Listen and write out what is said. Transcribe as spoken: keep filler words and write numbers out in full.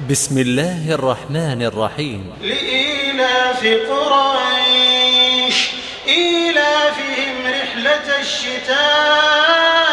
بسم الله الرحمن الرحيم. لإيلاف قريش إيلافهم رحلة الشتاء